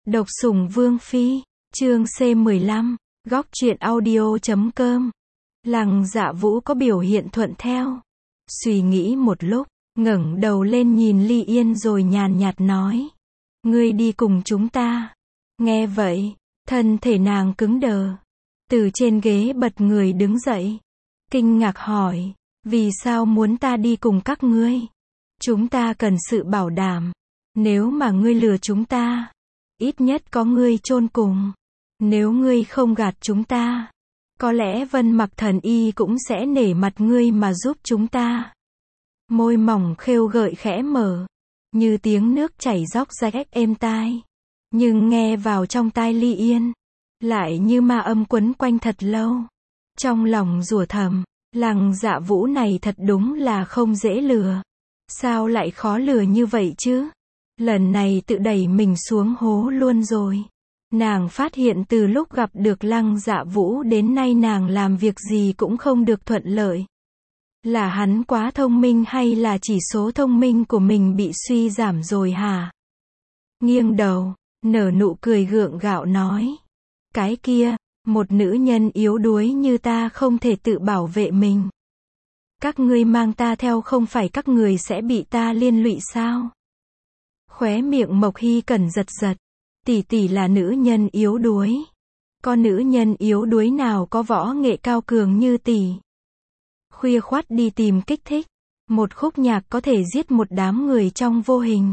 Độc sủng Vương Phi, chương C15, góc truyện audio.com. Lăng Dạ Vũ có biểu hiện thuận theo. Suy nghĩ một lúc, ngẩng đầu lên nhìn Ly Yên rồi nhàn nhạt nói. Ngươi đi cùng chúng ta. Nghe vậy, thân thể nàng cứng đờ. Từ trên ghế bật người đứng dậy. Kinh ngạc hỏi, vì sao muốn ta đi cùng các ngươi? Chúng ta cần sự bảo đảm. Nếu mà ngươi lừa chúng ta, ít nhất có ngươi chôn cùng. Nếu ngươi không gạt chúng ta, có lẽ Vân Mặc Thần Y cũng sẽ nể mặt ngươi mà giúp chúng ta. Môi mỏng khêu gợi khẽ mở, như tiếng nước chảy róc rách êm tai. Nhưng nghe vào trong tai Ly Yên, lại như ma âm quấn quanh thật lâu. Trong lòng rủa thầm, Lăng Dạ Vũ này thật đúng là không dễ lừa. Sao lại khó lừa như vậy chứ? Lần này tự đẩy mình xuống hố luôn rồi. Nàng phát hiện từ lúc gặp được Lăng Dạ Vũ đến nay nàng làm việc gì cũng không được thuận lợi. Là hắn quá thông minh hay là chỉ số thông minh của mình bị suy giảm rồi hả? Nghiêng đầu, nở nụ cười gượng gạo nói. Cái kia, một nữ nhân yếu đuối như ta không thể tự bảo vệ mình. Các ngươi mang ta theo không phải các người sẽ bị ta liên lụy sao? Khóe miệng Mộc Hy Cẩn giật giật. Tỷ tỷ là nữ nhân yếu đuối. Có nữ nhân yếu đuối nào có võ nghệ cao cường như tỷ? Khuya khoắt đi tìm kích thích. Một khúc nhạc có thể giết một đám người trong vô hình.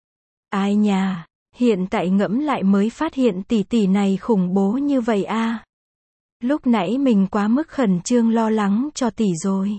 Ai nhà, hiện tại ngẫm lại mới phát hiện tỷ tỷ này khủng bố như vậy a. Lúc nãy mình quá mức khẩn trương lo lắng cho tỷ rồi.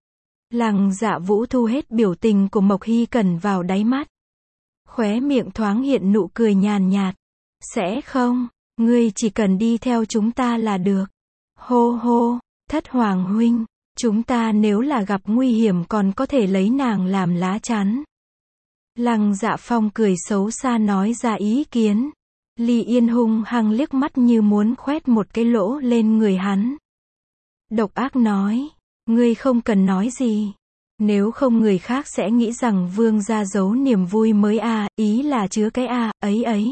Lăng Dạ Vũ thu hết biểu tình của Mộc Hy Cẩn vào đáy mắt. Khóe miệng thoáng hiện nụ cười nhàn nhạt. Sẽ không, ngươi chỉ cần đi theo chúng ta là được. Hô hô, Thất Hoàng huynh, chúng ta nếu là gặp nguy hiểm còn có thể lấy nàng làm lá chắn. Lăng Dạ Phong cười xấu xa nói ra ý kiến. Ly Yên hung hăng liếc mắt như muốn khoét một cái lỗ lên người hắn. Độc ác nói, ngươi không cần nói gì. Nếu không người khác sẽ nghĩ rằng vương gia giấu niềm vui mới ý là chứa cái ấy.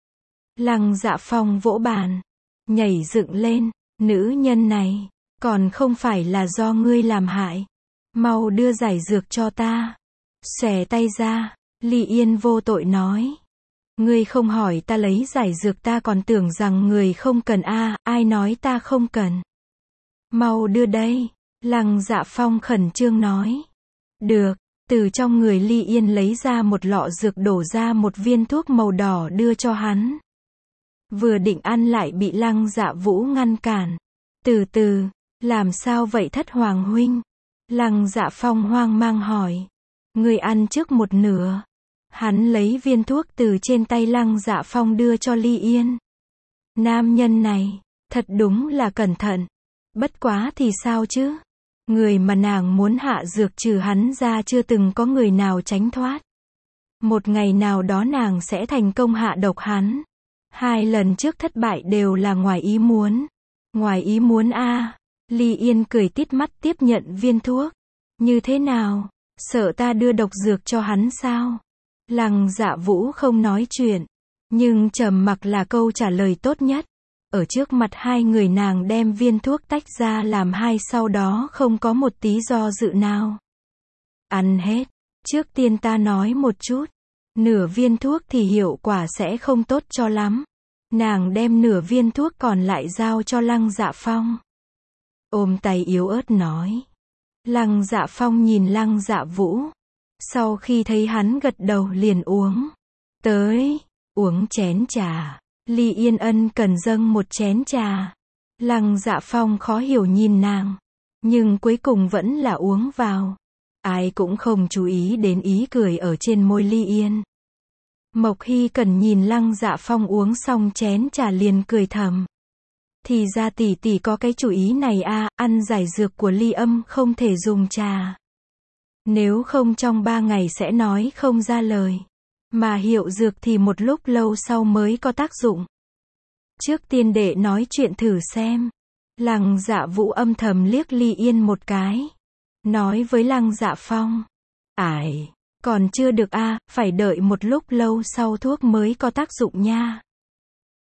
Lăng Dạ Phong vỗ bàn, nhảy dựng lên, nữ nhân này, còn không phải là do ngươi làm hại. Mau đưa giải dược cho ta. Xòe tay ra, Ly Yên vô tội nói. Ngươi không hỏi ta lấy giải dược ta còn tưởng rằng người không cần ai nói ta không cần. Mau đưa đây, Lăng Dạ Phong khẩn trương nói. Được, từ trong người Ly Yên lấy ra một lọ dược đổ ra một viên thuốc màu đỏ đưa cho hắn. Vừa định ăn lại bị Lăng Dạ Vũ ngăn cản. Từ từ, làm sao vậy Thất Hoàng huynh? Lăng Dạ Phong hoang mang hỏi. Người ăn trước một nửa. Hắn lấy viên thuốc từ trên tay Lăng Dạ Phong đưa cho Ly Yên. Nam nhân này, thật đúng là cẩn thận. Bất quá thì sao chứ? Người mà nàng muốn hạ dược trừ hắn ra chưa từng có người nào tránh thoát. Một ngày nào đó nàng sẽ thành công hạ độc hắn. 2 lần trước thất bại đều là ngoài ý muốn. Ngoài ý muốn Ly Yên cười tít mắt tiếp nhận viên thuốc. Như thế nào? Sợ ta đưa độc dược cho hắn sao? Lăng Dạ Vũ không nói chuyện. Nhưng trầm mặc là câu trả lời tốt nhất. Ở trước mặt hai người nàng đem viên thuốc tách ra làm hai sau đó không có một tí do dự nào. Ăn hết. Trước tiên ta nói một chút. Nửa viên thuốc thì hiệu quả sẽ không tốt cho lắm. Nàng đem nửa viên thuốc còn lại giao cho Lăng Dạ Phong. Ôm tay yếu ớt nói. Lăng Dạ Phong nhìn Lăng Dạ Vũ. Sau khi thấy hắn gật đầu liền uống. Tới, uống chén trà. Ly Yên ân cần dâng một chén trà. Lăng Dạ Phong khó hiểu nhìn nàng. Nhưng cuối cùng vẫn là uống vào. Ai cũng không chú ý đến ý cười ở trên môi Ly Yên. Mộc Hy Cẩn nhìn Lăng Dạ Phong uống xong chén trà liền cười thầm. Thì ra tỷ tỷ có cái chủ ý này ăn giải dược của Ly Âm không thể dùng trà. Nếu không trong 3 ngày sẽ nói không ra lời. Mà hiệu dược thì một lúc lâu sau mới có tác dụng. Trước tiên để nói chuyện thử xem. Lăng Dạ Vũ âm thầm liếc Ly Yên một cái. Nói với Lăng Dạ Phong. Còn chưa được phải đợi một lúc lâu sau thuốc mới có tác dụng nha.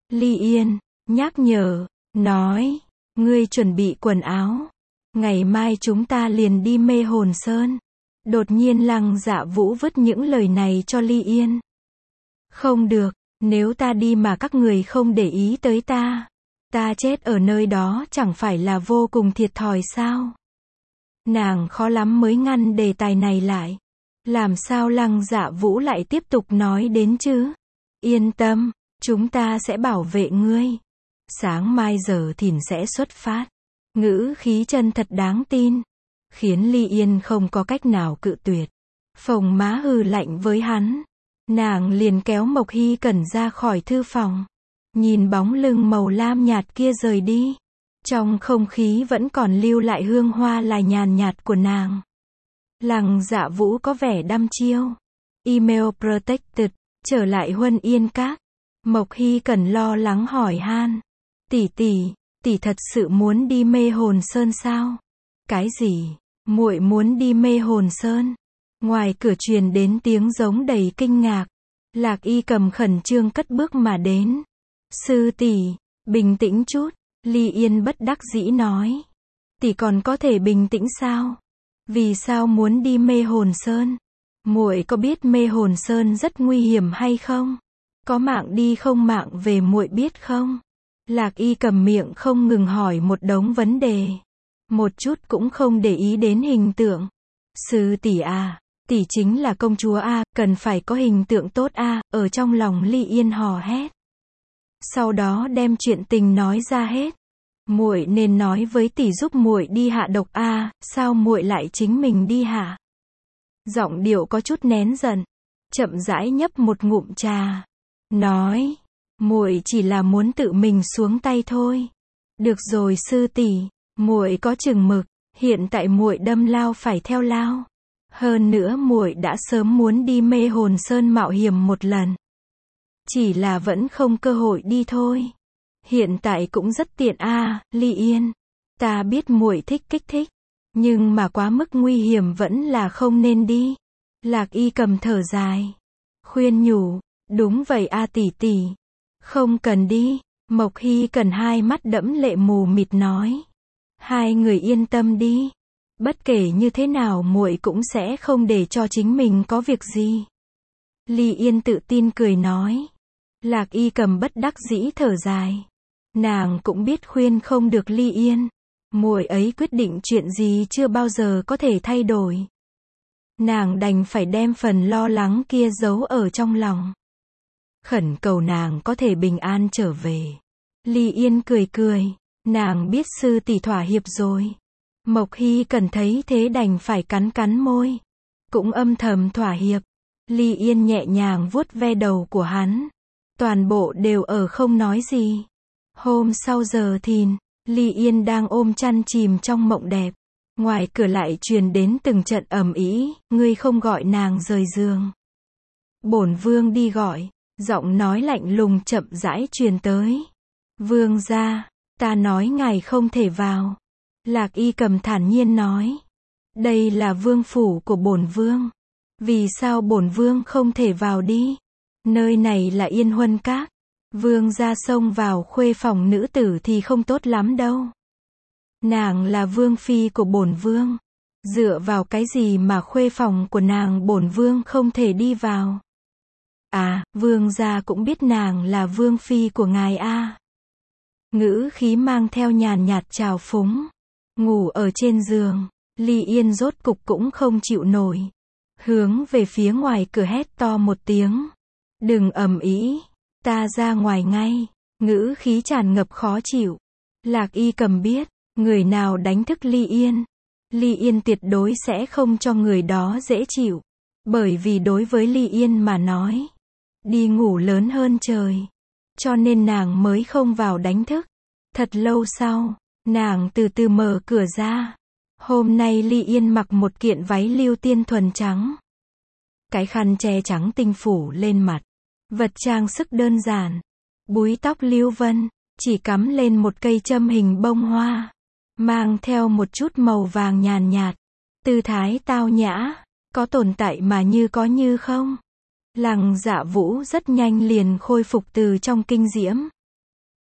Ly Yên, nhắc nhở, nói, ngươi chuẩn bị quần áo. Ngày mai chúng ta liền đi Mê Hồn Sơn. Đột nhiên Lăng Dạ Vũ vứt những lời này cho Ly Yên. Không được, nếu ta đi mà các người không để ý tới ta chết ở nơi đó chẳng phải là vô cùng thiệt thòi sao? Nàng khó lắm mới ngăn đề tài này lại. Làm sao Lăng Dạ Vũ lại tiếp tục nói đến chứ? Yên tâm, chúng ta sẽ bảo vệ ngươi. Sáng mai giờ thìn sẽ xuất phát. Ngữ khí chân thật đáng tin, khiến Ly Yên không có cách nào cự tuyệt. Phồng má hừ lạnh với hắn. Nàng liền kéo Mộc Hy Cẩn ra khỏi thư phòng. Nhìn bóng lưng màu lam nhạt kia rời đi. Trong không khí vẫn còn lưu lại hương hoa lại nhàn nhạt của nàng. Lăng Dạ Vũ có vẻ đăm chiêu. Email protected, trở lại Huân Yên Các. Mộc Hy Cẩn lo lắng hỏi han. Tỷ thật sự muốn đi Mê Hồn Sơn sao? Cái gì? Muội muốn đi Mê Hồn Sơn? Ngoài cửa truyền đến tiếng giống đầy kinh ngạc. Lạc Y Cầm khẩn trương cất bước mà đến. Sư tỷ, bình tĩnh chút. Ly Yên bất đắc dĩ nói. Tỷ còn có thể bình tĩnh sao? Vì sao muốn đi Mê Hồn Sơn? Muội có biết Mê Hồn Sơn rất nguy hiểm hay không? Có mạng đi không mạng về muội biết không? Lạc Y Cầm miệng không ngừng hỏi một đống vấn đề. Một chút cũng không để ý đến hình tượng. Sư tỷ à, tỷ chính là công chúa a, cần phải có hình tượng tốt a, ở trong lòng Ly Yên hò hét. Sau đó đem chuyện tình nói ra hết. Muội nên nói với tỷ giúp muội đi hạ độc a, sao muội lại chính mình đi hạ? Giọng điệu có chút nén giận, chậm rãi nhấp một ngụm trà, nói, muội chỉ là muốn tự mình xuống tay thôi. Được rồi sư tỷ, muội có chừng mực, hiện tại muội đâm lao phải theo lao. Hơn nữa muội đã sớm muốn đi Mê Hồn Sơn mạo hiểm một lần. Chỉ là vẫn không cơ hội đi thôi. Hiện tại cũng rất tiện a, Ly Yên. Ta biết muội thích kích thích, nhưng mà quá mức nguy hiểm vẫn là không nên đi. Lạc Y Cầm thở dài, khuyên nhủ, đúng vậy a tỷ. Không cần đi. Mộc Hy Cần hai mắt đẫm lệ mù mịt nói. Hai người yên tâm đi. Bất kể như thế nào muội cũng sẽ không để cho chính mình có việc gì. Ly Yên tự tin cười nói. Lạc Y Cầm bất đắc dĩ thở dài. Nàng cũng biết khuyên không được Ly Yên. Muội ấy quyết định chuyện gì chưa bao giờ có thể thay đổi. Nàng đành phải đem phần lo lắng kia giấu ở trong lòng. Khẩn cầu nàng có thể bình an trở về. Ly Yên cười, nàng biết sư tỷ thỏa hiệp rồi. Mộc Hy Cần thấy thế đành phải cắn môi, cũng âm thầm thỏa hiệp. Ly Yên nhẹ nhàng vuốt ve đầu của hắn, toàn bộ đều ở không nói gì. Hôm sau giờ thìn, Ly Yên đang ôm chăn chìm trong mộng đẹp. Ngoài cửa lại truyền đến từng trận ầm ĩ, ngươi không gọi nàng rời giường. Bổn vương đi gọi. Giọng nói lạnh lùng chậm rãi truyền tới. Vương gia, ta nói ngài không thể vào. Lạc Y Cầm thản nhiên nói. Đây là vương phủ của bổn vương. Vì sao bổn vương không thể vào đi? Nơi này là Yên Huân Các. Vương gia xông vào khuê phòng nữ tử thì không tốt lắm đâu. Nàng là vương phi của bổn vương. Dựa vào cái gì mà khuê phòng của nàng bổn vương không thể đi vào? À, vương gia cũng biết nàng là vương phi của ngài a. Ngữ khí mang theo nhàn nhạt trào phúng. Ngủ ở trên giường, Ly Yên rốt cục cũng không chịu nổi. Hướng về phía ngoài cửa hét to một tiếng. Đừng ầm ĩ, ta ra ngoài ngay. Ngữ khí tràn ngập khó chịu. Lạc Y Cầm biết, người nào đánh thức Ly Yên, Ly Yên tuyệt đối sẽ không cho người đó dễ chịu. Bởi vì đối với Ly Yên mà nói, đi ngủ lớn hơn trời. Cho nên nàng mới không vào đánh thức. Thật lâu sau, nàng từ từ mở cửa ra. Hôm nay Ly Yên mặc một kiện váy lưu tiên thuần trắng. Cái khăn che trắng tinh phủ lên mặt. Vật trang sức đơn giản. Búi tóc lưu vân, chỉ cắm lên một cây châm hình bông hoa. Mang theo một chút màu vàng nhàn nhạt. Tư thái tao nhã, có tồn tại mà như có như không. Lăng Dạ Vũ rất nhanh liền khôi phục từ trong kinh diễm.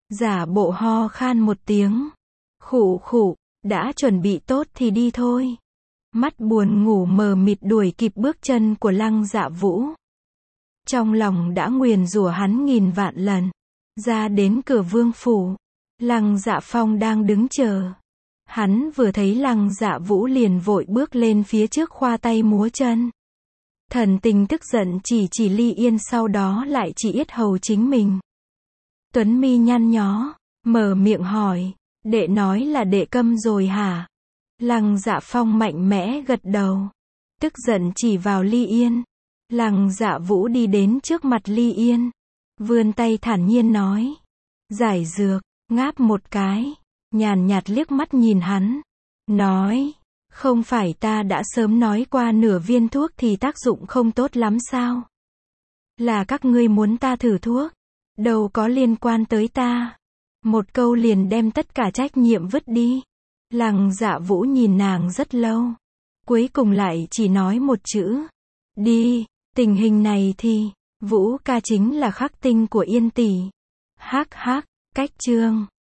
Giả bộ ho khan một tiếng. Khụ khụ, đã chuẩn bị tốt thì đi thôi. Mắt buồn ngủ mờ mịt đuổi kịp bước chân của Lăng Dạ Vũ. Trong lòng đã nguyền rủa hắn nghìn vạn lần. Ra đến cửa vương phủ, Lăng Dạ Phong đang đứng chờ. Hắn vừa thấy Lăng Dạ Vũ liền vội bước lên phía trước khoa tay múa chân. Thần tình tức giận chỉ Ly Yên, sau đó lại chỉ yết hầu chính mình. Tuấn mi nhăn nhó, mở miệng hỏi, đệ nói là đệ câm rồi hả? Lăng Dạ Phong mạnh mẽ gật đầu. Tức giận chỉ vào Ly Yên. Lăng Dạ Vũ đi đến trước mặt Ly Yên. Vươn tay thản nhiên nói. Giải dược, ngáp một cái. Nhàn nhạt liếc mắt nhìn hắn. Nói, không phải ta đã sớm nói qua nửa viên thuốc thì tác dụng không tốt lắm sao? Là các ngươi muốn ta thử thuốc. Đâu có liên quan tới ta. Một câu liền đem tất cả trách nhiệm vứt đi. Lăng Dạ Vũ nhìn nàng rất lâu. Cuối cùng lại chỉ nói một chữ. Đi, tình hình này thì, Vũ ca chính là khắc tinh của Yên tỷ. Hắc hắc, cách chương.